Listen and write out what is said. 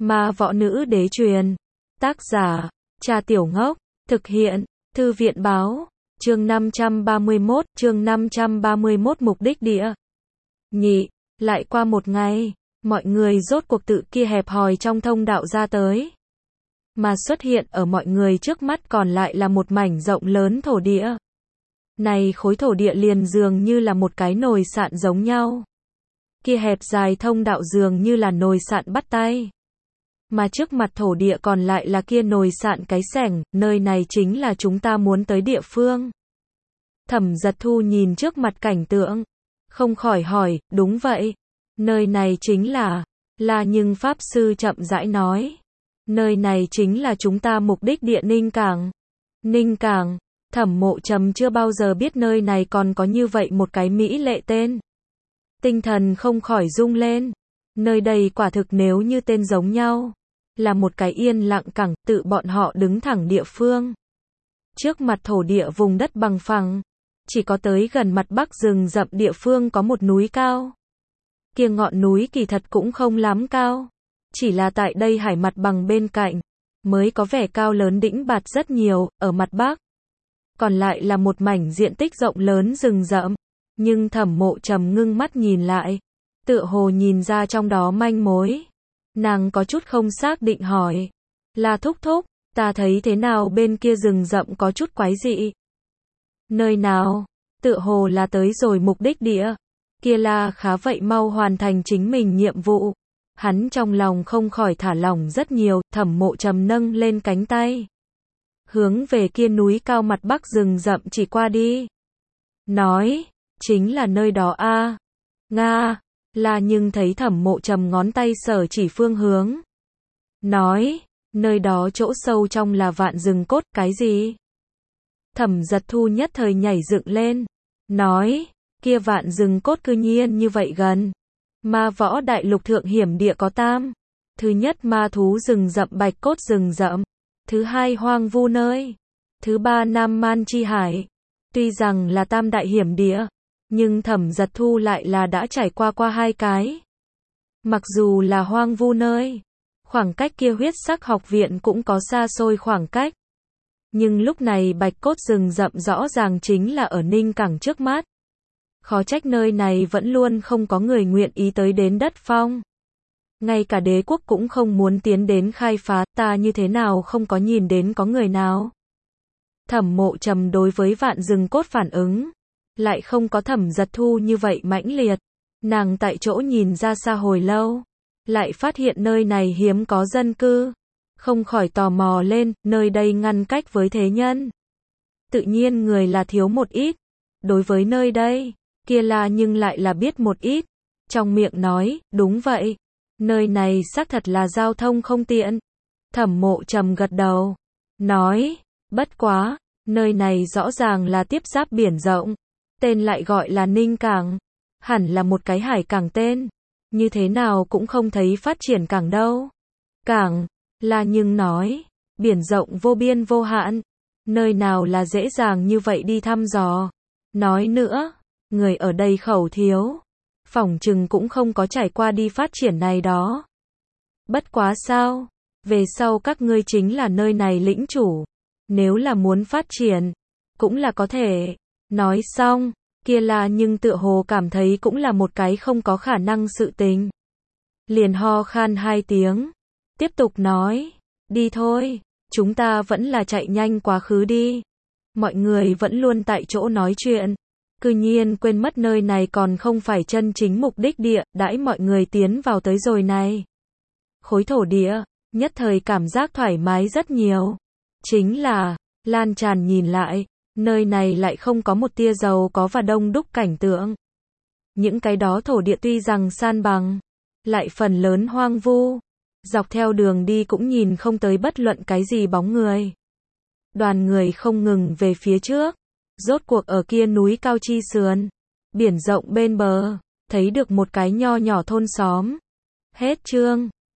Ma võ nữ đế truyền. Tác giả, Trà Tiểu Ngốc. Thực hiện, Thư viện báo. Chương 531, mục đích địa. Nhị, lại qua một ngày, mọi người rốt cuộc tự kia hẹp hòi trong thông đạo ra tới. Mà xuất hiện ở mọi người trước mắt còn lại là một mảnh rộng lớn thổ địa. Này khối thổ địa liền dường như là một cái nồi sạn giống nhau. Kia hẹp dài thông đạo dường như là nồi sạn bắt tay. Mà trước mặt thổ địa còn lại là kia nồi sạn cái sẻng, nơi này chính là chúng ta muốn tới địa phương. Thẩm Giật Thu nhìn trước mặt cảnh tượng, không khỏi hỏi, đúng vậy, nơi này chính là nhưng Pháp Sư chậm rãi nói, nơi này chính là chúng ta mục đích địa Ninh Cảng. Ninh Cảng, Thẩm Mộ Trầm chưa bao giờ biết nơi này còn có như vậy một cái mỹ lệ tên. Tinh thần không khỏi rung lên, nơi đây quả thực nếu như tên giống nhau, là một cái yên lặng cảng, tự bọn họ đứng thẳng địa phương. Trước mặt thổ địa vùng đất bằng phẳng, chỉ có tới gần mặt bắc rừng rậm địa phương có một núi cao. Kia ngọn núi kỳ thật cũng không lắm cao, chỉ là tại đây hải mặt bằng bên cạnh, mới có vẻ cao lớn đĩnh bạt rất nhiều, ở mặt bắc. Còn lại là một mảnh diện tích rộng lớn rừng rậm, nhưng Thẩm Mộ Trầm ngưng mắt nhìn lại, tựa hồ nhìn ra trong đó manh mối. Nàng có chút không xác định hỏi, là thúc thúc, ta thấy thế nào bên kia rừng rậm có chút quái dị. Nơi nào, tựa hồ là tới rồi mục đích địa, kia là khá vậy mau hoàn thành chính mình nhiệm vụ. Hắn trong lòng không khỏi thả lỏng rất nhiều, Thẩm Mộ Trầm nâng lên cánh tay, hướng về kia núi cao mặt bắc rừng rậm chỉ qua đi. Nói, chính là nơi đó a. Nga, là nhưng thấy Thẩm Mộ Trầm ngón tay sở chỉ phương hướng. Nói, nơi đó chỗ sâu trong là vạn rừng cốt, cái gì? Thẩm Giật Thu nhất thời nhảy dựng lên. Nói, kia vạn rừng cốt cư nhiên như vậy gần. Ma võ đại lục thượng hiểm địa có tam. Thứ nhất ma thú rừng rậm bạch cốt rừng rậm. Thứ hai hoang vu nơi. Thứ ba Nam Man chi hải. Tuy rằng là tam đại hiểm địa, nhưng Thẩm Giật Thu lại là đã trải qua hai cái. Mặc dù là hoang vu nơi, khoảng cách kia huyết sắc học viện cũng có xa xôi khoảng cách. Nhưng lúc này bạch cốt rừng rậm rõ ràng chính là ở Ninh Cảng trước mắt. Khó trách nơi này vẫn luôn không có người nguyện ý tới đến đất phong. Ngay cả đế quốc cũng không muốn tiến đến khai phá, ta như thế nào không có nhìn đến có người nào. Thẩm Mộ Trầm đối với vạn rừng cốt phản ứng, lại không có Thẩm Giật Thu như vậy mãnh liệt. Nàng tại chỗ nhìn ra xa hồi lâu, lại phát hiện nơi này hiếm có dân cư. Không khỏi tò mò lên, nơi đây ngăn cách với thế nhân. Tự nhiên người là thiếu một ít. Đối với nơi đây, kia là nhưng lại là biết một ít. Trong miệng nói, đúng vậy. Nơi này xác thật là giao thông không tiện. Thẩm Mộ Trầm gật đầu. Nói, bất quá, nơi này rõ ràng là tiếp giáp biển rộng. Tên lại gọi là Ninh Cảng. Hẳn là một cái hải cảng tên. Như thế nào cũng không thấy phát triển cảng đâu. Cảng, là nhưng nói, biển rộng vô biên vô hạn. Nơi nào là dễ dàng như vậy đi thăm dò. Nói nữa, người ở đây khẩu thiếu. Phỏng chừng cũng không có trải qua đi phát triển này đó. Bất quá sao, về sau các ngươi chính là nơi này lĩnh chủ. Nếu là muốn phát triển, cũng là có thể. Nói xong, kia là nhưng tựa hồ cảm thấy cũng là một cái không có khả năng sự tình. Liền ho khan hai tiếng, tiếp tục nói, đi thôi, chúng ta vẫn là chạy nhanh quá khứ đi. Mọi người vẫn luôn tại chỗ nói chuyện, cư nhiên quên mất nơi này còn không phải chân chính mục đích địa, đãi mọi người tiến vào tới rồi này. Khối thổ địa, nhất thời cảm giác thoải mái rất nhiều. Chính là, lan tràn nhìn lại, nơi này lại không có một tia giàu có và đông đúc cảnh tượng. Những cái đó thổ địa tuy rằng san bằng, lại phần lớn hoang vu. Dọc theo đường đi cũng nhìn không tới bất luận cái gì bóng người. Đoàn người không ngừng về phía trước. Rốt cuộc ở kia núi cao chi sườn, biển rộng bên bờ, thấy được một cái nho nhỏ thôn xóm. Hết chương.